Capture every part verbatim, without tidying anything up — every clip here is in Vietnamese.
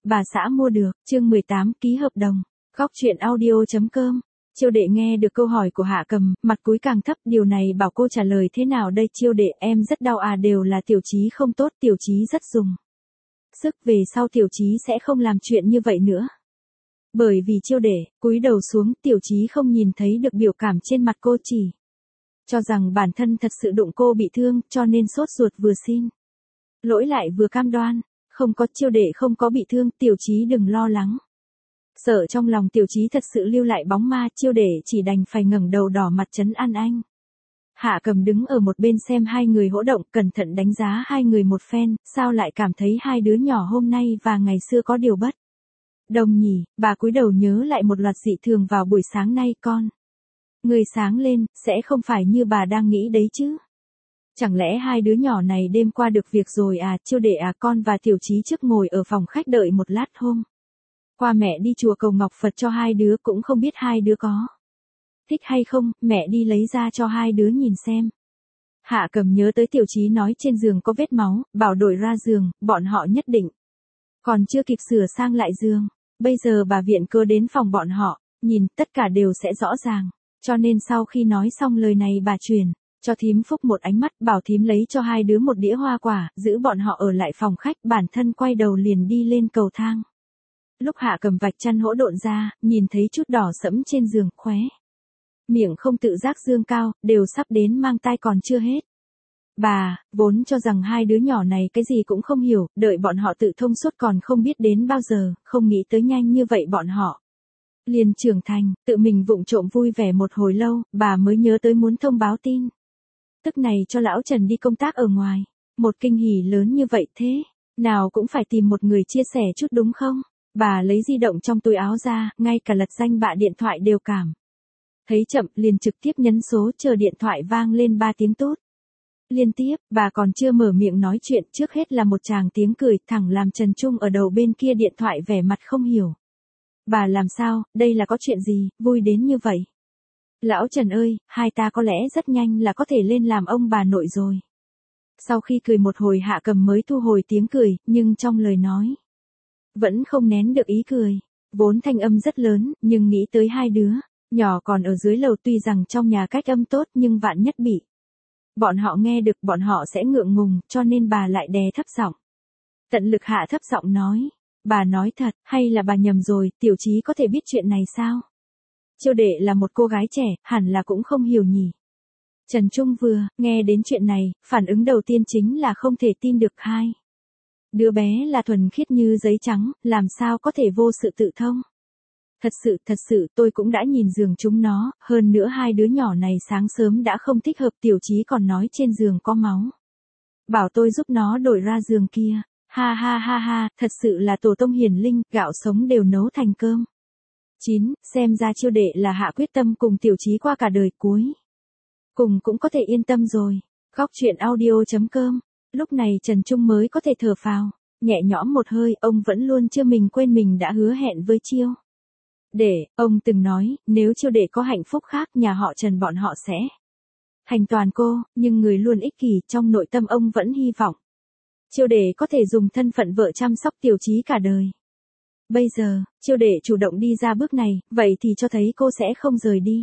bà xã mua được, chương mười tám, ký hợp đồng. Góc truyện audio.com. Chiêu đệ nghe được câu hỏi của Hạ Cầm, mặt cúi càng thấp, điều này bảo cô trả lời thế nào đây? Chiêu đệ, em rất đau à, đều là Tiểu Chí không tốt, Tiểu Chí rất dùng sức, về sau Tiểu Chí sẽ không làm chuyện như vậy nữa. Bởi vì Chiêu đệ cúi đầu xuống, Tiểu Chí không nhìn thấy được biểu cảm trên mặt cô, chỉ cho rằng bản thân thật sự đụng cô bị thương, cho nên sốt ruột vừa xin lỗi lại vừa cam đoan. Không có, Chiêu đệ không có bị thương, Tiểu Chí đừng lo lắng. Sợ trong lòng Tiểu Chí thật sự lưu lại bóng ma, Chiêu đệ chỉ đành phải ngẩng đầu đỏ mặt trấn an anh. Hạ Cầm đứng ở một bên xem hai người hỗ động, cẩn thận đánh giá hai người một phen, sao lại cảm thấy hai đứa nhỏ hôm nay và ngày xưa có điều bất đồng nhỉ? Bà cúi đầu nhớ lại một loạt dị thường vào buổi sáng nay, con người sáng lên, sẽ không phải như bà đang nghĩ đấy chứ? Chẳng lẽ hai đứa nhỏ này đêm qua được việc rồi à? Chiêu đệ à, con và Tiểu Chí trước ngồi ở phòng khách đợi một lát, hôm qua mẹ đi chùa cầu Ngọc Phật cho hai đứa, cũng không biết hai đứa có thích hay không, mẹ đi lấy ra cho hai đứa nhìn xem. Hạ Cầm nhớ tới Tiểu Chí nói trên giường có vết máu, bảo đổi ra giường, bọn họ nhất định còn chưa kịp sửa sang lại giường. Bây giờ bà viện cớ đến phòng bọn họ, nhìn tất cả đều sẽ rõ ràng. Cho nên sau khi nói xong lời này, bà truyền cho thím Phúc một ánh mắt, bảo thím lấy cho hai đứa một đĩa hoa quả, giữ bọn họ ở lại phòng khách, bản thân quay đầu liền đi lên cầu thang. Lúc Hạ Cầm vạch chăn hỗn độn ra, nhìn thấy chút đỏ sẫm trên giường, khóe miệng không tự giác dương cao, đều sắp đến mang tai còn chưa hết. Bà vốn cho rằng hai đứa nhỏ này cái gì cũng không hiểu, đợi bọn họ tự thông suốt còn không biết đến bao giờ, không nghĩ tới nhanh như vậy bọn họ liền trưởng thành. Tự mình vụng trộm vui vẻ một hồi lâu, bà mới nhớ tới muốn thông báo tin tức này cho lão Trần đi công tác ở ngoài. Một kinh hỉ lớn như vậy thế nào cũng phải tìm một người chia sẻ chút đúng không? Bà lấy di động trong túi áo ra, ngay cả lật danh bạ điện thoại đều cảm thấy chậm, liền trực tiếp nhấn số, chờ điện thoại vang lên ba tiếng tốt liên tiếp. Bà còn chưa mở miệng nói chuyện, trước hết là một tràng tiếng cười, thẳng làm Trần Trung ở đầu bên kia điện thoại vẻ mặt không hiểu. Bà làm sao, đây là có chuyện gì, vui đến như vậy? Lão Trần ơi, hai ta có lẽ rất nhanh là có thể lên làm ông bà nội rồi. Sau khi cười một hồi, Hạ Cầm mới thu hồi tiếng cười, nhưng trong lời nói vẫn không nén được ý cười. Vốn thanh âm rất lớn, nhưng nghĩ tới hai đứa nhỏ còn ở dưới lầu, tuy rằng trong nhà cách âm tốt, nhưng vạn nhất bị bọn họ nghe được, bọn họ sẽ ngượng ngùng, cho nên bà lại đè thấp giọng, tận lực hạ thấp giọng nói. Bà nói thật, hay là bà nhầm rồi, Tiểu Chí có thể biết chuyện này sao? Chiêu đệ là một cô gái trẻ, hẳn là cũng không hiểu nhỉ. Trần Trung vừa nghe đến chuyện này, phản ứng đầu tiên chính là không thể tin được. Hai đứa bé là thuần khiết như giấy trắng, làm sao có thể vô sự tự thông? Thật sự, thật sự, tôi cũng đã nhìn giường chúng nó, hơn nữa hai đứa nhỏ này sáng sớm đã không thích hợp, Tiểu Chí còn nói trên giường có máu, bảo tôi giúp nó đổi ra giường kia. Ha ha ha ha, thật sự là tổ tông hiền linh, gạo sống đều nấu thành cơm. chín. Xem ra Chiêu đệ là hạ quyết tâm cùng Tiểu Chí qua cả đời, cuối cùng cũng có thể yên tâm rồi. Góc truyện audio.com. Lúc này Trần Trung mới có thể thở phào nhẹ nhõm một hơi, ông vẫn luôn chưa mình quên mình đã hứa hẹn với Chiêu đệ. Ông từng nói, nếu Chiêu đệ có hạnh phúc khác, nhà họ Trần bọn họ sẽ thành toàn cô, nhưng người luôn ích kỷ, trong nội tâm ông vẫn hy vọng Chiêu đệ có thể dùng thân phận vợ chăm sóc Tiểu Chí cả đời. Bây giờ, Chiêu đệ chủ động đi ra bước này, vậy thì cho thấy cô sẽ không rời đi.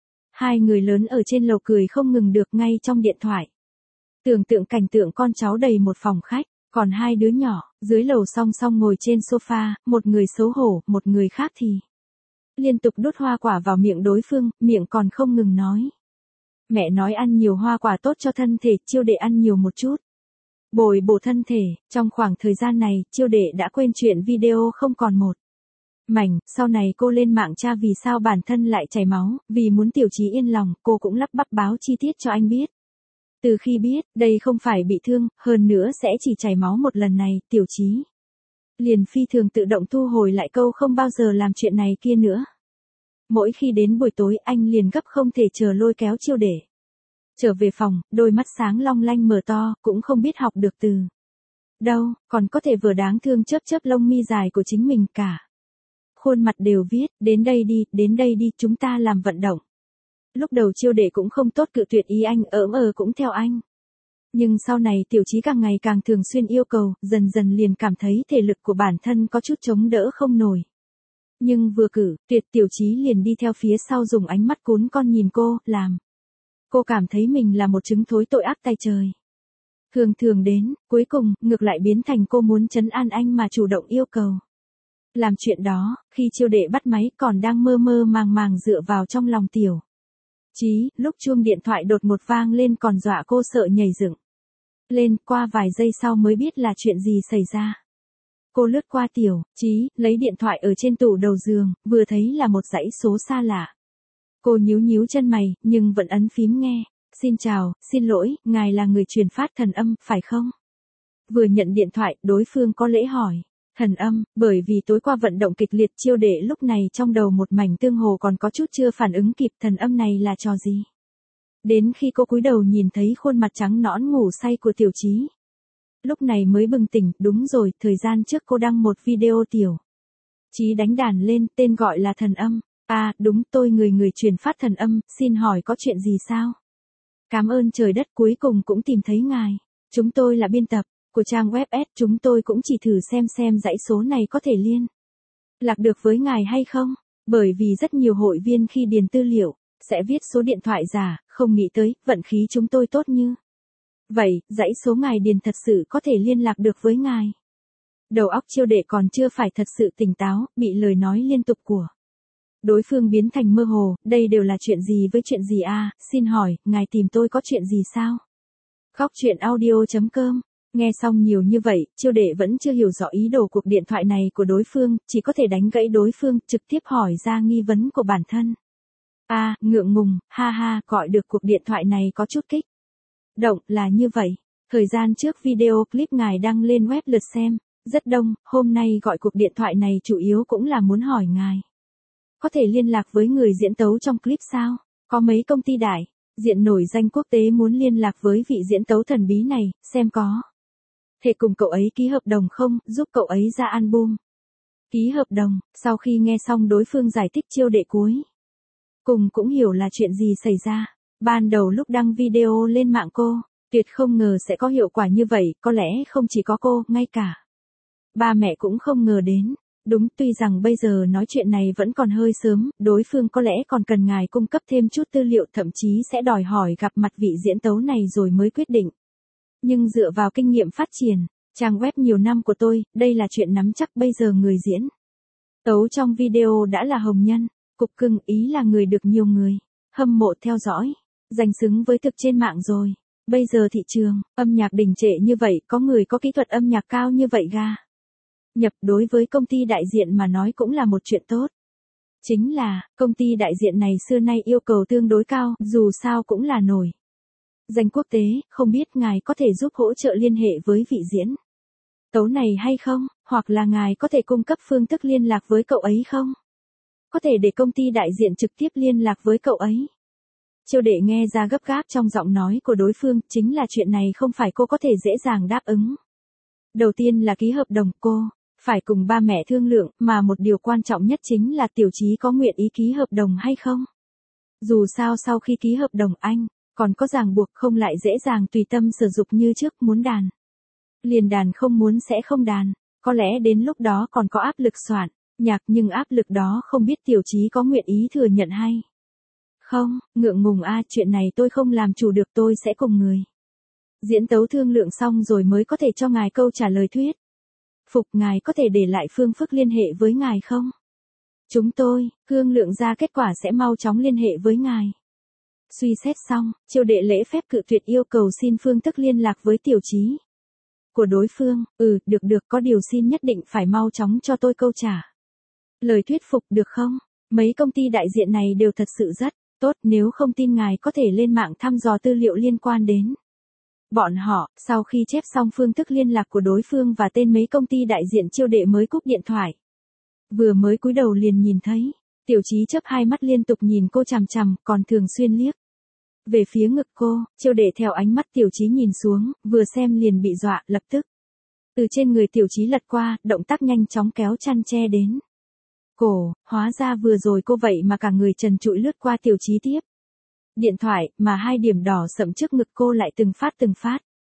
Hai người lớn ở trên lầu cười không ngừng được, ngay trong điện thoại tưởng tượng cảnh tượng con cháu đầy một phòng khách, còn hai đứa nhỏ dưới lầu song song ngồi trên sofa, một người xấu hổ, một người khác thì liên tục đút hoa quả vào miệng đối phương, miệng còn không ngừng nói. Mẹ nói ăn nhiều hoa quả tốt cho thân thể, Chiêu đệ ăn nhiều một chút, bồi bổ thân thể. Trong khoảng thời gian này, Chiêu đệ đã quên chuyện video không còn một mảnh. Sau này cô lên mạng tra vì sao bản thân lại chảy máu, vì muốn Tiểu Chí yên lòng, cô cũng lắp bắp báo chi tiết cho anh biết. Từ khi biết, đây không phải bị thương, hơn nữa sẽ chỉ chảy máu một lần này, Tiểu Chí liền phi thường tự động thu hồi lại câu không bao giờ làm chuyện này kia nữa. Mỗi khi đến buổi tối, anh liền gấp không thể chờ lôi kéo Chiêu đệ trở về phòng, đôi mắt sáng long lanh mở to, cũng không biết học được từ đâu, còn có thể vừa đáng thương chớp chớp lông mi dài của chính mình, cả khuôn mặt đều viết, đến đây đi, đến đây đi, chúng ta làm vận động. Lúc đầu Chiêu đệ cũng không tốt cự tuyệt ý anh, ỡm ờ cũng theo anh. Nhưng sau này tiểu trí càng ngày càng thường xuyên yêu cầu, dần dần liền cảm thấy thể lực của bản thân có chút chống đỡ không nổi. Nhưng vừa cử, tuyệt tiểu trí liền đi theo phía sau dùng ánh mắt cún con nhìn cô, làm. Cô cảm thấy mình là một trứng thối tội ác tay trời. Thường thường đến, cuối cùng, ngược lại biến thành cô muốn trấn an anh mà chủ động yêu cầu. Làm chuyện đó, khi Chiêu Đệ bắt máy còn đang mơ mơ màng màng dựa vào trong lòng tiểu Chí, lúc chuông điện thoại đột ngột vang lên còn dọa cô sợ nhảy dựng lên, qua vài giây sau mới biết là chuyện gì xảy ra. Cô lướt qua tiểu Chí, lấy điện thoại ở trên tủ đầu giường, vừa thấy là một dãy số xa lạ. Cô nhíu nhíu chân mày, nhưng vẫn ấn phím nghe. Xin chào, xin lỗi, ngài là người truyền phát thần âm, phải không? Vừa nhận điện thoại, đối phương có lễ hỏi. Thần âm, bởi vì tối qua vận động kịch liệt Chiêu Đệ lúc này trong đầu một mảnh tương hồ còn có chút chưa phản ứng kịp thần âm này là trò gì. Đến khi cô cúi đầu nhìn thấy khuôn mặt trắng nõn ngủ say của tiểu Chí. Lúc này mới bừng tỉnh, đúng rồi, thời gian trước cô đăng một video tiểu Chí đánh đàn lên, tên gọi là thần âm. À, đúng, tôi người người truyền phát thần âm, xin hỏi có chuyện gì sao? Cảm ơn trời đất cuối cùng cũng tìm thấy ngài. Chúng tôi là biên tập của trang web S, chúng tôi cũng chỉ thử xem xem dãy số này có thể liên lạc được với ngài hay không, bởi vì rất nhiều hội viên khi điền tư liệu, sẽ viết số điện thoại giả, không nghĩ tới, vận khí chúng tôi tốt như vậy, dãy số ngài điền thật sự có thể liên lạc được với ngài. Đầu óc Chiêu Đệ còn chưa phải thật sự tỉnh táo, bị lời nói liên tục của đối phương biến thành mơ hồ, đây đều là chuyện gì với chuyện gì à, xin hỏi, ngài tìm tôi có chuyện gì sao? Khóc chuyện audio chấm com. Nghe xong nhiều như vậy, Chiêu Đệ vẫn chưa hiểu rõ ý đồ cuộc điện thoại này của đối phương, chỉ có thể đánh gãy đối phương, trực tiếp hỏi ra nghi vấn của bản thân. À, ngượng ngùng, ha ha, gọi được cuộc điện thoại này có chút kích động, là như vậy. Thời gian trước video clip ngài đăng lên web lượt xem rất đông, hôm nay gọi cuộc điện thoại này chủ yếu cũng là muốn hỏi ngài. Có thể liên lạc với người diễn tấu trong clip sao? Có mấy công ty đại diện nổi danh quốc tế muốn liên lạc với vị diễn tấu thần bí này, xem có thể cùng cậu ấy ký hợp đồng không, giúp cậu ấy ra album. Ký hợp đồng, sau khi nghe xong đối phương giải thích Chiêu Đệ cuối cùng cũng hiểu là chuyện gì xảy ra. Ban đầu lúc đăng video lên mạng cô, tuyệt không ngờ sẽ có hiệu quả như vậy, có lẽ không chỉ có cô, ngay cả ba mẹ cũng không ngờ đến. Đúng, tuy rằng bây giờ nói chuyện này vẫn còn hơi sớm, đối phương có lẽ còn cần ngài cung cấp thêm chút tư liệu, thậm chí sẽ đòi hỏi gặp mặt vị diễn tấu này rồi mới quyết định. Nhưng dựa vào kinh nghiệm phát triển trang web nhiều năm của tôi, đây là chuyện nắm chắc. Bây giờ người diễn tấu trong video đã là hồng nhân, cục cưng, ý là người được nhiều người hâm mộ theo dõi, danh xứng với thực trên mạng rồi. Bây giờ thị trường âm nhạc đình trệ như vậy, có người có kỹ thuật âm nhạc cao như vậy ga nhập đối với công ty đại diện mà nói cũng là một chuyện tốt. Chính là, công ty đại diện này xưa nay yêu cầu tương đối cao, dù sao cũng là nổi danh quốc tế, không biết ngài có thể giúp hỗ trợ liên hệ với vị diễn tấu này hay không, hoặc là ngài có thể cung cấp phương thức liên lạc với cậu ấy không? Có thể để công ty đại diện trực tiếp liên lạc với cậu ấy. Chiêu Đệ nghe ra gấp gáp trong giọng nói của đối phương, chính là chuyện này không phải cô có thể dễ dàng đáp ứng. Đầu tiên là ký hợp đồng, cô phải cùng ba mẹ thương lượng, mà một điều quan trọng nhất chính là tiểu Chí có nguyện ý ký hợp đồng hay không. Dù sao sau khi ký hợp đồng anh còn có ràng buộc, không lại dễ dàng tùy tâm sử dụng như trước, muốn đàn liền đàn, không muốn sẽ không đàn. Có lẽ đến lúc đó còn có áp lực soạn nhạc, nhưng áp lực đó không biết tiểu Chí có nguyện ý thừa nhận hay không. Ngượng ngùng a, chuyện này tôi không làm chủ được, tôi sẽ cùng người diễn tấu thương lượng xong rồi mới có thể cho ngài câu trả lời thuyết phục. Ngài có thể để lại phương thức liên hệ với ngài không? Chúng tôi thương lượng ra kết quả sẽ mau chóng liên hệ với ngài. Suy xét xong, Chiêu Đệ lễ phép cự tuyệt yêu cầu xin phương thức liên lạc với tiểu Chí của đối phương. Ừ, được được, có điều xin nhất định phải mau chóng cho tôi câu trả lời thuyết phục được không? Mấy công ty đại diện này đều thật sự rất tốt, nếu không tin ngài có thể lên mạng thăm dò tư liệu liên quan đến bọn họ. Sau khi chép xong phương thức liên lạc của đối phương và tên mấy công ty đại diện, Chiêu Đệ mới cúp điện thoại. Vừa mới cúi đầu liền nhìn thấy tiểu Chí chớp hai mắt liên tục nhìn cô chằm chằm, còn thường xuyên liếc về phía ngực cô. Chiêu Đệ theo ánh mắt tiểu Chí nhìn xuống, vừa xem liền bị dọa, lập tức từ trên người tiểu Chí lật qua, động tác nhanh chóng kéo chăn che đến cổ. Hóa ra vừa rồi cô vậy mà cả người trần trụi lướt qua tiểu Chí tiếp điện thoại, mà hai điểm đỏ sậm trước ngực cô lại từng phát từng phát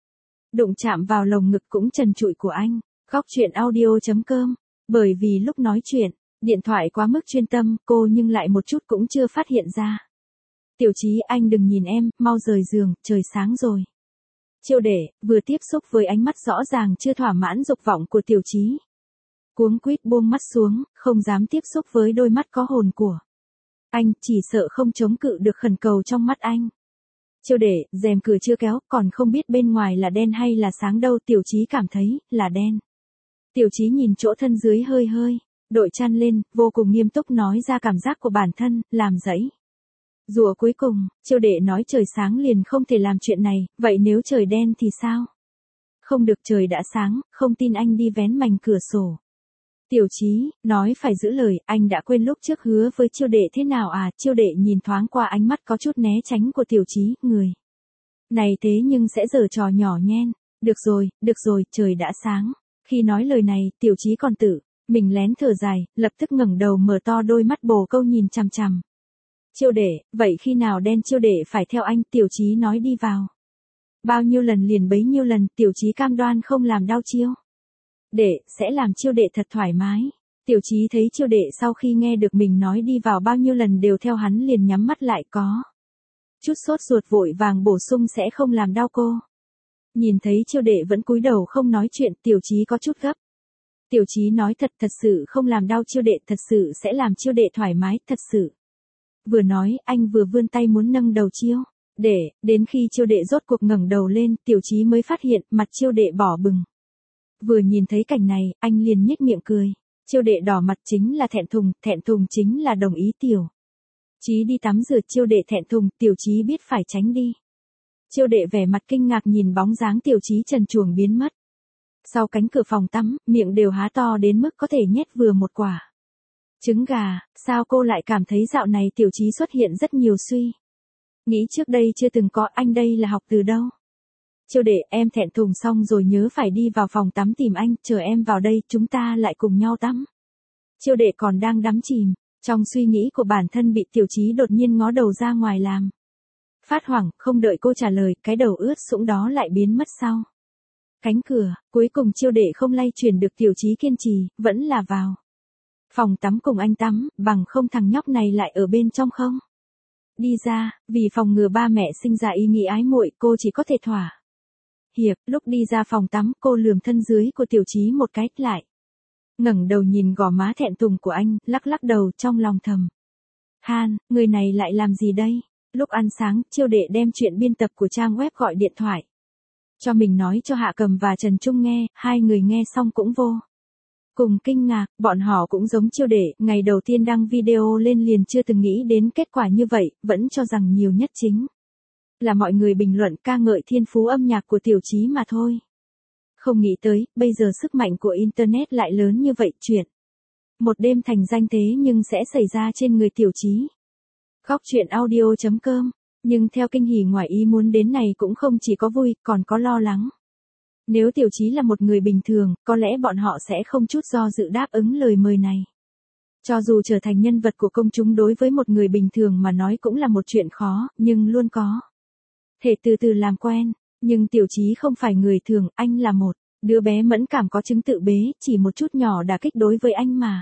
đụng chạm vào lồng ngực cũng trần trụi của anh. Góc chuyện audio chấm com. Bởi vì lúc nói chuyện, điện thoại quá mức chuyên tâm, cô nhưng lại một chút cũng chưa phát hiện ra. Tiểu Chí, anh đừng nhìn em, mau rời giường, trời sáng rồi. Chiêu Đệ vừa tiếp xúc với ánh mắt rõ ràng chưa thỏa mãn dục vọng của Tiểu Chí. Cuống quýt buông mắt xuống, không dám tiếp xúc với đôi mắt có hồn của anh, chỉ sợ không chống cự được khẩn cầu trong mắt anh. Chiêu Đệ, rèm cửa chưa kéo, còn không biết bên ngoài là đen hay là sáng đâu. Tiểu Chí cảm thấy là đen. Tiểu Chí nhìn chỗ thân dưới hơi hơi đội chăn lên, vô cùng nghiêm túc nói ra cảm giác của bản thân, làm dẫy. Rùa cuối cùng, Chiêu Đệ nói trời sáng liền không thể làm chuyện này, vậy nếu trời đen thì sao? Không được, trời đã sáng, không tin anh đi vén mành cửa sổ. Tiểu Chí, nói phải giữ lời, anh đã quên lúc trước hứa với Chiêu Đệ thế nào à? Chiêu Đệ nhìn thoáng qua ánh mắt có chút né tránh của Tiểu Chí, người này thế nhưng sẽ giở trò nhỏ nhen. Được rồi, được rồi, trời đã sáng. Khi nói lời này, Tiểu Chí còn tự mình lén thở dài, lập tức ngẩng đầu mở to đôi mắt bồ câu nhìn chằm chằm Chiêu Đệ, vậy khi nào đen Chiêu Đệ phải theo anh? Tiểu Chí nói đi vào. Bao nhiêu lần liền bấy nhiêu lần, Tiểu Chí cam đoan không làm đau Chiêu Đệ, sẽ làm Chiêu Đệ thật thoải mái. Tiểu Chí thấy Chiêu Đệ sau khi nghe được mình nói đi vào bao nhiêu lần đều theo hắn liền nhắm mắt lại, có chút sốt ruột vội vàng bổ sung sẽ không làm đau cô. Nhìn thấy Chiêu Đệ vẫn cúi đầu không nói chuyện, Tiểu Chí có chút gấp. Tiểu Chí nói thật, thật sự không làm đau Chiêu Đệ, thật sự sẽ làm Chiêu Đệ thoải mái, thật sự. Vừa nói, anh vừa vươn tay muốn nâng đầu Chiêu Đệ, đến khi Chiêu Đệ rốt cuộc ngẩng đầu lên, Tiểu Chí mới phát hiện mặt Chiêu Đệ đỏ bừng. Vừa nhìn thấy cảnh này, anh liền nhếch miệng cười. Chiêu Đệ đỏ mặt chính là thẹn thùng, thẹn thùng chính là đồng ý Tiểu Chí đi tắm rửa. Chiêu Đệ thẹn thùng, Tiểu Chí biết phải tránh đi. Chiêu Đệ vẻ mặt kinh ngạc nhìn bóng dáng Tiểu Chí trần truồng biến mất sau cánh cửa phòng tắm, miệng đều há to đến mức có thể nhét vừa một quả trứng gà. Sao cô lại cảm thấy dạo này Tiểu Chí xuất hiện rất nhiều suy nghĩ trước đây chưa từng có, anh đây là học từ đâu? Chiêu Đệ, em thẹn thùng xong rồi nhớ phải đi vào phòng tắm tìm anh, chờ em vào đây, chúng ta lại cùng nhau tắm. Chiêu Đệ còn đang đắm chìm trong suy nghĩ của bản thân bị Tiểu Chí đột nhiên ngó đầu ra ngoài làm phát hoảng, không đợi cô trả lời, cái đầu ướt sũng đó lại biến mất sau cánh cửa. Cuối cùng Chiêu Đệ không lay chuyển được Tiểu Chí kiên trì, vẫn là vào phòng tắm cùng anh tắm, bằng không thằng nhóc này lại ở bên trong không đi ra. Vì phòng ngừa ba mẹ sinh ra ý nghĩ ái muội, cô chỉ có thể thỏa hiệp. Lúc đi ra phòng tắm, cô lườm thân dưới của Tiểu Chí một cái, lại ngẩng đầu nhìn gò má thẹn thùng của anh, lắc lắc đầu trong lòng thầm han, người này lại làm gì đây? Lúc ăn sáng, Chiêu Đệ đem chuyện biên tập của trang web gọi điện thoại cho mình nói cho Hạ Cầm và Trần Trung nghe, hai người nghe xong cũng vô cùng kinh ngạc, bọn họ cũng giống Chiêu Đệ, ngày đầu tiên đăng video lên liền chưa từng nghĩ đến kết quả như vậy, vẫn cho rằng nhiều nhất chính là mọi người bình luận ca ngợi thiên phú âm nhạc của Tiểu Chí mà thôi. Không nghĩ tới, bây giờ sức mạnh của Internet lại lớn như vậy, chuyện một đêm thành danh thế nhưng sẽ xảy ra trên người Tiểu Chí. Góc chuyện audio chấm com. Nhưng theo kinh hỉ ngoài ý muốn đến này cũng không chỉ có vui, còn có lo lắng. Nếu Tiểu Chí là một người bình thường, có lẽ bọn họ sẽ không chút do dự đáp ứng lời mời này. Cho dù trở thành nhân vật của công chúng đối với một người bình thường mà nói cũng là một chuyện khó, nhưng luôn có thể từ từ làm quen. Nhưng Tiểu Chí không phải người thường, anh là một đứa bé mẫn cảm có chứng tự bế, chỉ một chút nhỏ đả kích đối với anh mà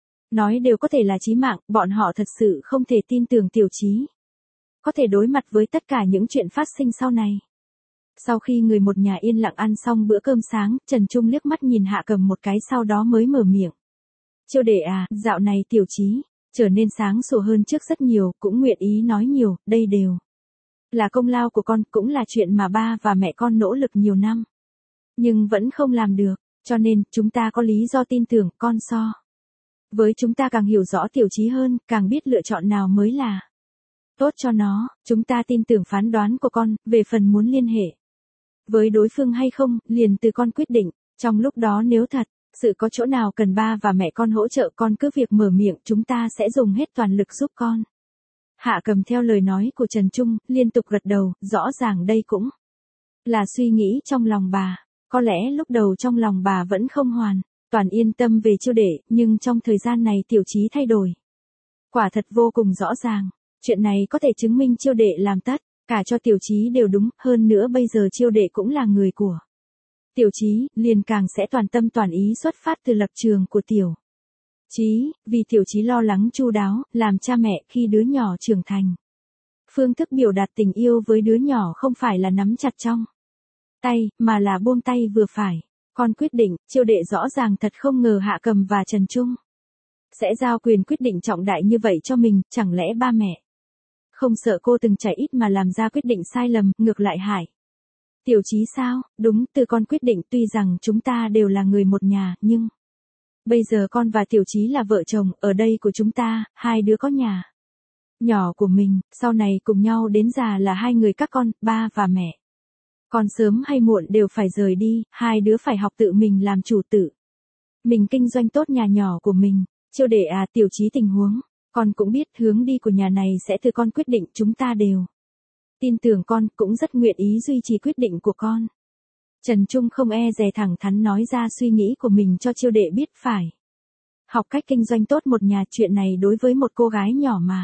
nói đều có thể là chí mạng, bọn họ thật sự không thể tin tưởng Tiểu Chí có thể đối mặt với tất cả những chuyện phát sinh sau này. Sau khi người một nhà yên lặng ăn xong bữa cơm sáng, Trần Trung liếc mắt nhìn Hạ Cầm một cái sau đó mới mở miệng. Chiêu Đệ à, dạo này Tiểu Chí trở nên sáng sủa hơn trước rất nhiều, cũng nguyện ý nói nhiều, đây đều là công lao của con, cũng là chuyện mà ba và mẹ con nỗ lực nhiều năm. Nhưng vẫn không làm được, cho nên chúng ta có lý do tin tưởng con so với chúng ta càng hiểu rõ Tiểu Chí hơn, càng biết lựa chọn nào mới là tốt cho nó. Chúng ta tin tưởng phán đoán của con, về phần muốn liên hệ với đối phương hay không, liền từ con quyết định. Trong lúc đó nếu thật sự có chỗ nào cần ba và mẹ con hỗ trợ, con cứ việc mở miệng, chúng ta sẽ dùng hết toàn lực giúp con. Hạ Cầm theo lời nói của Trần Trung, liên tục gật đầu, rõ ràng đây cũng là suy nghĩ trong lòng bà. Có lẽ lúc đầu trong lòng bà vẫn không hoàn toàn yên tâm về Chiêu Đệ, nhưng trong thời gian này Tiểu Chí thay đổi quả thật vô cùng rõ ràng. Chuyện này có thể chứng minh Chiêu Đệ làm tất cả cho Tiểu Chí đều đúng, hơn nữa bây giờ Chiêu Đệ cũng là người của Tiểu Chí liền càng sẽ toàn tâm toàn ý xuất phát từ lập trường của Tiểu Chí, vì Tiểu Chí lo lắng chu đáo, làm cha mẹ khi đứa nhỏ trưởng thành. Phương thức biểu đạt tình yêu với đứa nhỏ không phải là nắm chặt trong tay, mà là buông tay vừa phải. Con quyết định, Chiêu Đệ rõ ràng thật không ngờ Hạ Cầm và Trần Trung sẽ giao quyền quyết định trọng đại như vậy cho mình, chẳng lẽ ba mẹ không sợ cô từng chảy ít mà làm ra quyết định sai lầm, ngược lại hại Tiểu Chí sao? Đúng, từ con quyết định, tuy rằng chúng ta đều là người một nhà, nhưng bây giờ con và Tiểu Chí là vợ chồng, ở đây của chúng ta, hai đứa có nhà nhỏ của mình, sau này cùng nhau đến già là hai người các con, ba và mẹ. Con sớm hay muộn đều phải rời đi, hai đứa phải học tự mình làm chủ tự. Mình kinh doanh tốt nhà nhỏ của mình. Chiêu Đệ à, Tiểu Chí tình huống, con cũng biết hướng đi của nhà này sẽ từ con quyết định, chúng ta đều tin tưởng con, cũng rất nguyện ý duy trì quyết định của con. Trần Trung không e dè thẳng thắn nói ra suy nghĩ của mình cho Chiêu Đệ biết phải học cách kinh doanh tốt một nhà, chuyện này đối với một cô gái nhỏ mà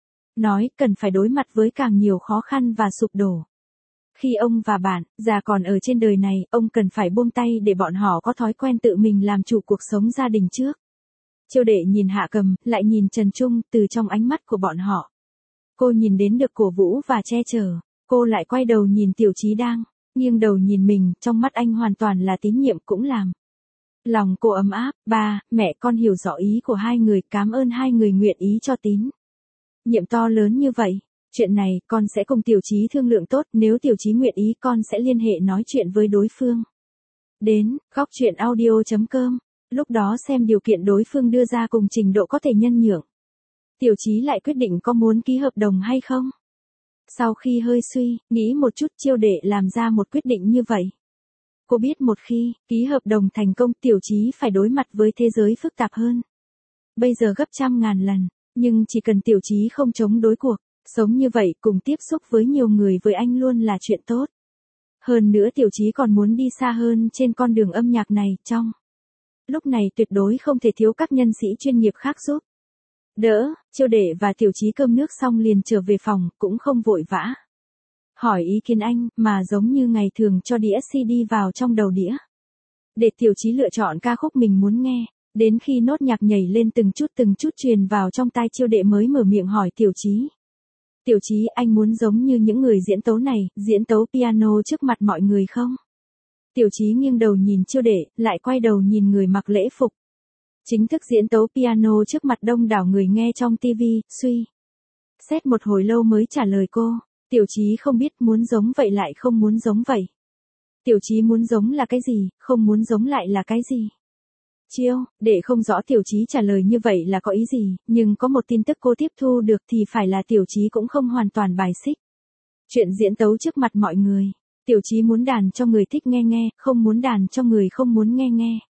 nói, cần phải đối mặt với càng nhiều khó khăn và sụp đổ. Khi ông và bạn già còn ở trên đời này, ông cần phải buông tay để bọn họ có thói quen tự mình làm chủ cuộc sống gia đình trước. Chiêu Đệ nhìn Hạ Cầm, lại nhìn Trần Trung, từ trong ánh mắt của bọn họ. Cô nhìn đến được cổ vũ và che chở. Cô lại quay đầu nhìn Tiểu Chí đang nghiêng đầu nhìn mình, trong mắt anh hoàn toàn là tín nhiệm, cũng làm lòng cô ấm áp. Ba, mẹ con hiểu rõ ý của hai người, cảm ơn hai người nguyện ý cho tín nhiệm to lớn như vậy. Chuyện này, con sẽ cùng Tiểu Chí thương lượng tốt, nếu Tiểu Chí nguyện ý con sẽ liên hệ nói chuyện với đối phương. Đến, góc truyện audio chấm com, lúc đó xem điều kiện đối phương đưa ra cùng trình độ có thể nhân nhượng. Tiểu Chí lại quyết định có muốn ký hợp đồng hay không. Sau khi hơi suy, nghĩ một chút, Chiêu Đệ làm ra một quyết định như vậy. Cô biết một khi ký hợp đồng thành công, Tiểu Chí phải đối mặt với thế giới phức tạp hơn bây giờ gấp trăm ngàn lần, nhưng chỉ cần Tiểu Chí không chống đối cuộc sống như vậy, cùng tiếp xúc với nhiều người với anh luôn là chuyện tốt. Hơn nữa Tiểu Chí còn muốn đi xa hơn trên con đường âm nhạc này, trong lúc này tuyệt đối không thể thiếu các nhân sĩ chuyên nghiệp khác giúp đỡ. Chiêu Đệ và Tiểu Chí cơm nước xong liền trở về phòng, cũng không vội vã hỏi ý kiến anh, mà giống như ngày thường cho đĩa xê đê vào trong đầu đĩa để Tiểu Chí lựa chọn ca khúc mình muốn nghe. Đến khi nốt nhạc nhảy lên từng chút từng chút truyền vào trong tai, Chiêu Đệ mới mở miệng hỏi Tiểu Chí. Tiểu Chí, anh muốn giống như những người diễn tấu này, diễn tấu piano trước mặt mọi người không? Tiểu Chí nghiêng đầu nhìn Chiêu Đệ, lại quay đầu nhìn người mặc lễ phục chính thức diễn tấu piano trước mặt đông đảo người nghe trong tivi, suy xét một hồi lâu mới trả lời cô. Tiểu Chí không biết, muốn giống vậy lại không muốn giống vậy. Tiểu Chí muốn giống là cái gì, không muốn giống lại là cái gì? Chiêu Đệ không rõ Tiểu Chí trả lời như vậy là có ý gì, nhưng có một tin tức cô tiếp thu được thì phải là Tiểu Chí cũng không hoàn toàn bài xích chuyện diễn tấu trước mặt mọi người. Tiểu Chí muốn đàn cho người thích nghe nghe, không muốn đàn cho người không muốn nghe nghe.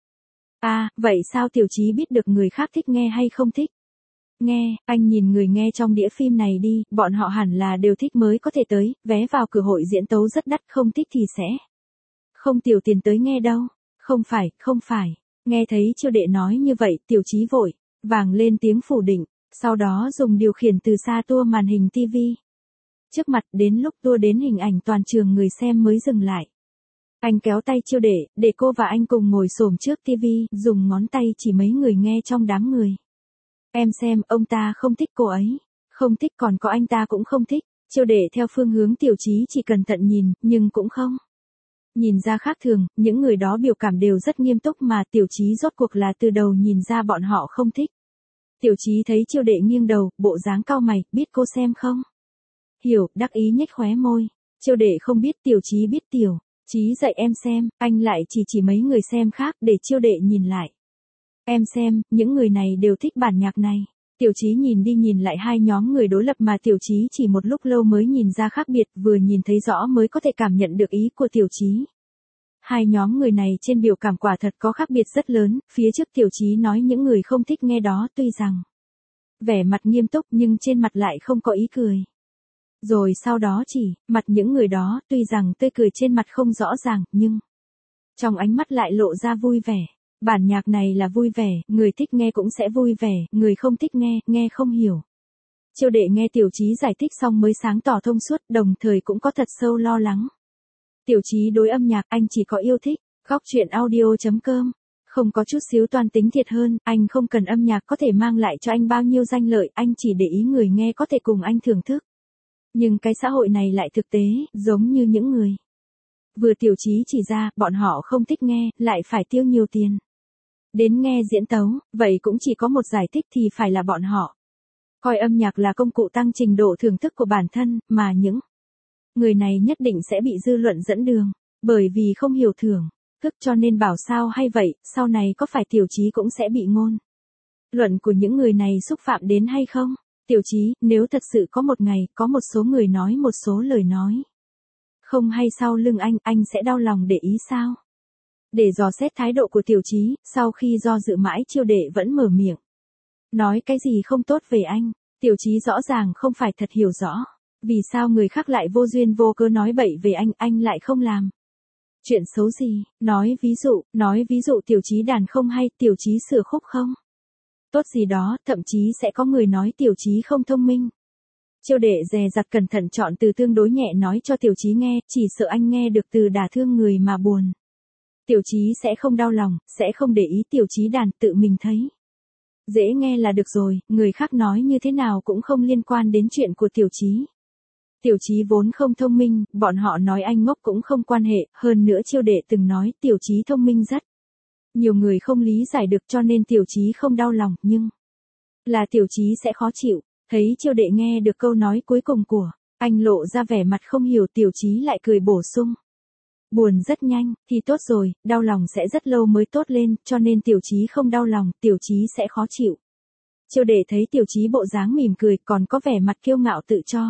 À, vậy sao Tiểu Chí biết được người khác thích nghe hay không thích nghe? Anh nhìn người nghe trong đĩa phim này đi, bọn họ hẳn là đều thích mới có thể tới, vé vào cửa hội diễn tấu rất đắt, không thích thì sẽ không tiểu tiền tới nghe đâu. Không phải, không phải. Nghe thấy Chiêu Đệ nói như vậy, Tiểu Chí vội vàng lên tiếng phủ định, sau đó dùng điều khiển từ xa tua màn hình tivi trước mặt, đến lúc tua đến hình ảnh toàn trường người xem mới dừng lại. Anh kéo tay Chiêu Đệ, để cô và anh cùng ngồi xổm trước tivi, dùng ngón tay chỉ mấy người nghe trong đám người. Em xem, ông ta không thích cô ấy, không thích, còn có anh ta cũng không thích. Chiêu Đệ theo phương hướng Tiểu Chí chỉ cẩn thận nhìn, nhưng cũng không nhìn ra khác thường, những người đó biểu cảm đều rất nghiêm túc mà Tiểu Chí rốt cuộc là từ đầu nhìn ra bọn họ không thích. Tiểu Chí thấy Chiêu Đệ nghiêng đầu, bộ dáng cau mày, biết cô xem không? Hiểu, đắc ý nhếch khóe môi. Chiêu Đệ không biết, Tiểu Chí biết. Tiểu Chí dạy em xem, anh lại chỉ chỉ mấy người xem khác để Chiêu Đệ nhìn lại. Em xem, những người này đều thích bản nhạc này. Tiểu Chí nhìn đi nhìn lại hai nhóm người đối lập mà Tiểu Chí chỉ một lúc lâu mới nhìn ra khác biệt, vừa nhìn thấy rõ mới có thể cảm nhận được ý của Tiểu Chí. Hai nhóm người này trên biểu cảm quả thật có khác biệt rất lớn, phía trước Tiểu Chí nói những người không thích nghe đó tuy rằng vẻ mặt nghiêm túc nhưng trên mặt lại không có ý cười. Rồi sau đó chỉ, mặt những người đó tuy rằng tươi cười trên mặt không rõ ràng, nhưng trong ánh mắt lại lộ ra vui vẻ. Bản nhạc này là vui vẻ, người thích nghe cũng sẽ vui vẻ, người không thích nghe, nghe không hiểu. Chiêu Đệ nghe Tiểu Chí giải thích xong mới sáng tỏ thông suốt, đồng thời cũng có thật sâu lo lắng. Tiểu Chí đối âm nhạc anh chỉ có yêu thích, Khóc chuyện audio chấm com. Không có chút xíu toan tính thiệt hơn, anh không cần âm nhạc có thể mang lại cho anh bao nhiêu danh lợi, anh chỉ để ý người nghe có thể cùng anh thưởng thức. Nhưng cái xã hội này lại thực tế, giống như những người vừa Tiểu Chí chỉ ra, bọn họ không thích nghe, lại phải tiêu nhiều tiền đến nghe diễn tấu, vậy cũng chỉ có một giải thích thì phải là bọn họ coi âm nhạc là công cụ tăng trình độ thưởng thức của bản thân, mà những người này nhất định sẽ bị dư luận dẫn đường, bởi vì không hiểu thưởng thức cho nên bảo sao hay vậy, sau này có phải Tiểu Chí cũng sẽ bị ngôn luận của những người này xúc phạm đến hay không? Tiểu Chí, nếu thật sự có một ngày, có một số người nói một số lời nói không hay sau lưng anh, anh sẽ đau lòng để ý sao? Để dò xét thái độ của Tiểu Chí, sau khi do dự mãi Chiêu Đệ vẫn mở miệng. Nói cái gì không tốt về anh, Tiểu Chí rõ ràng không phải thật hiểu rõ. Vì sao người khác lại vô duyên vô cớ nói bậy về anh, anh lại không làm chuyện xấu gì, nói ví dụ, nói ví dụ Tiểu Chí đàn không hay, Tiểu Chí sửa khúc không tốt gì đó, thậm chí sẽ có người nói Tiểu Chí không thông minh. Chiêu Đệ dè dặt cẩn thận chọn từ tương đối nhẹ nói cho Tiểu Chí nghe, chỉ sợ anh nghe được từ đả thương người mà buồn. Tiểu Chí sẽ không đau lòng, sẽ không để ý Tiểu Chí đàn, tự mình thấy dễ nghe là được rồi, người khác nói như thế nào cũng không liên quan đến chuyện của Tiểu Chí. Tiểu Chí vốn không thông minh, bọn họ nói anh ngốc cũng không quan hệ, hơn nữa Chiêu Đệ từng nói Tiểu Chí thông minh rất nhiều người không lý giải được cho nên Tiểu Chí không đau lòng, nhưng là Tiểu Chí sẽ khó chịu. Thấy Chiêu Đệ nghe được câu nói cuối cùng của anh lộ ra vẻ mặt không hiểu, Tiểu Chí lại cười bổ sung. Buồn rất nhanh, thì tốt rồi, đau lòng sẽ rất lâu mới tốt lên, cho nên Tiểu Chí không đau lòng, Tiểu Chí sẽ khó chịu. Chiêu Đệ thấy Tiểu Chí bộ dáng mỉm cười còn có vẻ mặt kiêu ngạo tự cho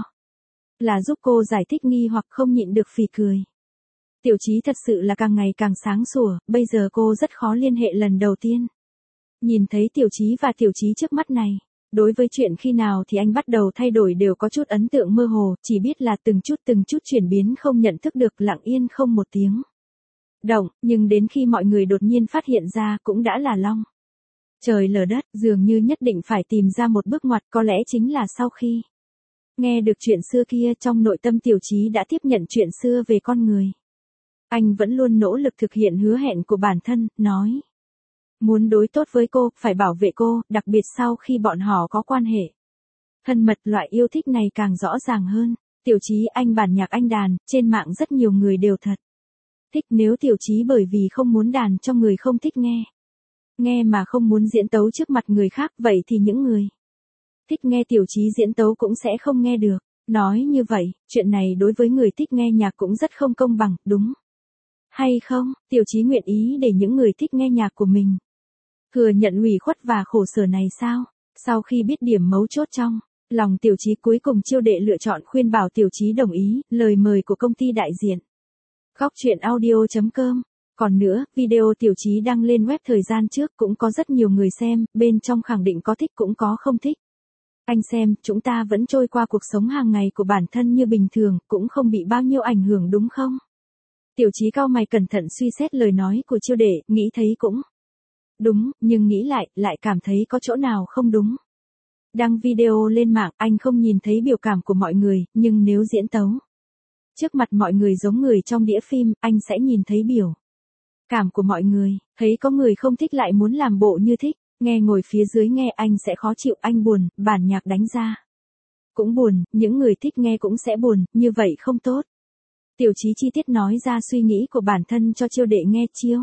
là giúp cô giải thích nghi hoặc không nhịn được phì cười. Tiểu Chí thật sự là càng ngày càng sáng sủa, bây giờ cô rất khó liên hệ lần đầu tiên nhìn thấy Tiểu Chí và Tiểu Chí trước mắt này. Đối với chuyện khi nào thì anh bắt đầu thay đổi đều có chút ấn tượng mơ hồ, chỉ biết là từng chút từng chút chuyển biến không nhận thức được, lặng yên không một tiếng động, nhưng đến khi mọi người đột nhiên phát hiện ra cũng đã là long trời lở đất, dường như nhất định phải tìm ra một bước ngoặt, có lẽ chính là sau khi nghe được chuyện xưa kia, trong nội tâm Tiểu Chí đã tiếp nhận chuyện xưa về con người. Anh vẫn luôn nỗ lực thực hiện hứa hẹn của bản thân, nói muốn đối tốt với cô, phải bảo vệ cô, đặc biệt sau khi bọn họ có quan hệ thân mật, loại yêu thích này càng rõ ràng hơn. Tiểu Chí, anh bản nhạc anh đàn, trên mạng rất nhiều người đều thật thích, nếu Tiểu Chí bởi vì không muốn đàn cho người không thích nghe, nghe mà không muốn diễn tấu trước mặt người khác, vậy thì những người thích nghe Tiểu Chí diễn tấu cũng sẽ không nghe được. Nói như vậy, chuyện này đối với người thích nghe nhạc cũng rất không công bằng, đúng hay không? Tiểu Chí nguyện ý để những người thích nghe nhạc của mình thừa nhận ủy khuất và khổ sở này sao? Sau khi biết điểm mấu chốt trong lòng Tiểu Chí, cuối cùng Chiêu Đệ lựa chọn khuyên bảo Tiểu Chí đồng ý lời mời của công ty đại diện. Khóc chuyện audio chấm com. Còn nữa, video Tiểu Chí đăng lên web thời gian trước cũng có rất nhiều người xem, bên trong khẳng định có thích cũng có không thích. Anh xem, chúng ta vẫn trôi qua cuộc sống hàng ngày của bản thân như bình thường, cũng không bị bao nhiêu ảnh hưởng đúng không? Tiểu Chí cau mày cẩn thận suy xét lời nói của Chiêu Đệ, nghĩ thấy cũng đúng, nhưng nghĩ lại, lại cảm thấy có chỗ nào không đúng. Đăng video lên mạng, anh không nhìn thấy biểu cảm của mọi người, nhưng nếu diễn tấu trước mặt mọi người giống người trong đĩa phim, anh sẽ nhìn thấy biểu cảm của mọi người. Thấy có người không thích lại muốn làm bộ như thích, nghe ngồi phía dưới nghe anh sẽ khó chịu, anh buồn, bản nhạc đánh ra cũng buồn, những người thích nghe cũng sẽ buồn, như vậy không tốt. Tiểu Chí chi tiết nói ra suy nghĩ của bản thân cho Chiêu Đệ nghe. Chiêu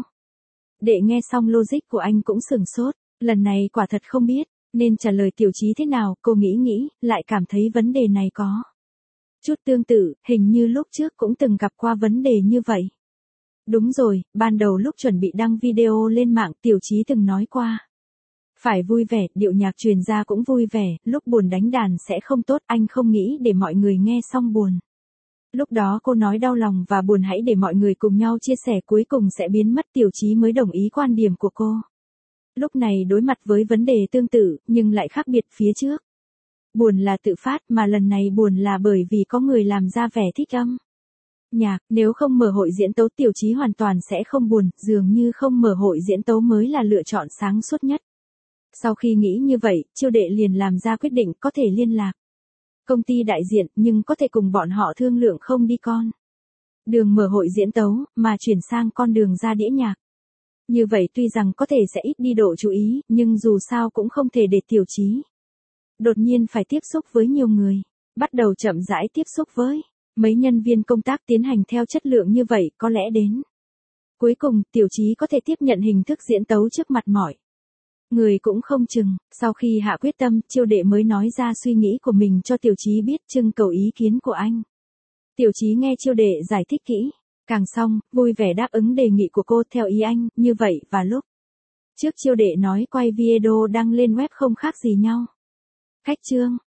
Đệ nghe xong logic của anh cũng sửng sốt, lần này quả thật không biết nên trả lời Tiểu Chí thế nào, cô nghĩ nghĩ, lại cảm thấy vấn đề này có chút tương tự, hình như lúc trước cũng từng gặp qua vấn đề như vậy. Đúng rồi, ban đầu lúc chuẩn bị đăng video lên mạng, Tiểu Chí từng nói qua phải vui vẻ, điệu nhạc truyền ra cũng vui vẻ, lúc buồn đánh đàn sẽ không tốt, anh không nghĩ để mọi người nghe xong buồn. Lúc đó cô nói đau lòng và buồn hãy để mọi người cùng nhau chia sẻ, cuối cùng sẽ biến mất. Tiểu Chí mới đồng ý quan điểm của cô. Lúc này đối mặt với vấn đề tương tự, nhưng lại khác biệt, phía trước buồn là tự phát, mà lần này buồn là bởi vì có người làm ra vẻ thích âm nhạc, nếu không mở hội diễn tấu Tiểu Chí hoàn toàn sẽ không buồn, dường như không mở hội diễn tấu mới là lựa chọn sáng suốt nhất. Sau khi nghĩ như vậy, Chiêu Đệ liền làm ra quyết định có thể liên lạc công ty đại diện, nhưng có thể cùng bọn họ thương lượng không đi con đường mở hội diễn tấu, mà chuyển sang con đường ra đĩa nhạc. Như vậy tuy rằng có thể sẽ ít đi độ chú ý, nhưng dù sao cũng không thể để Tiểu Chí đột nhiên phải tiếp xúc với nhiều người, bắt đầu chậm rãi tiếp xúc với mấy nhân viên công tác tiến hành theo chất lượng như vậy, có lẽ đến cuối cùng Tiểu Chí có thể tiếp nhận hình thức diễn tấu trước mặt mọi người cũng không chừng. Sau khi hạ quyết tâm, Chiêu Đệ mới nói ra suy nghĩ của mình cho Tiểu Chí biết, trưng cầu ý kiến của anh. Tiểu Chí nghe Chiêu Đệ giải thích kỹ, càng xong, vui vẻ đáp ứng đề nghị của cô theo ý anh, như vậy và lúc trước Chiêu Đệ nói quay video đăng lên web không khác gì nhau. Khách trương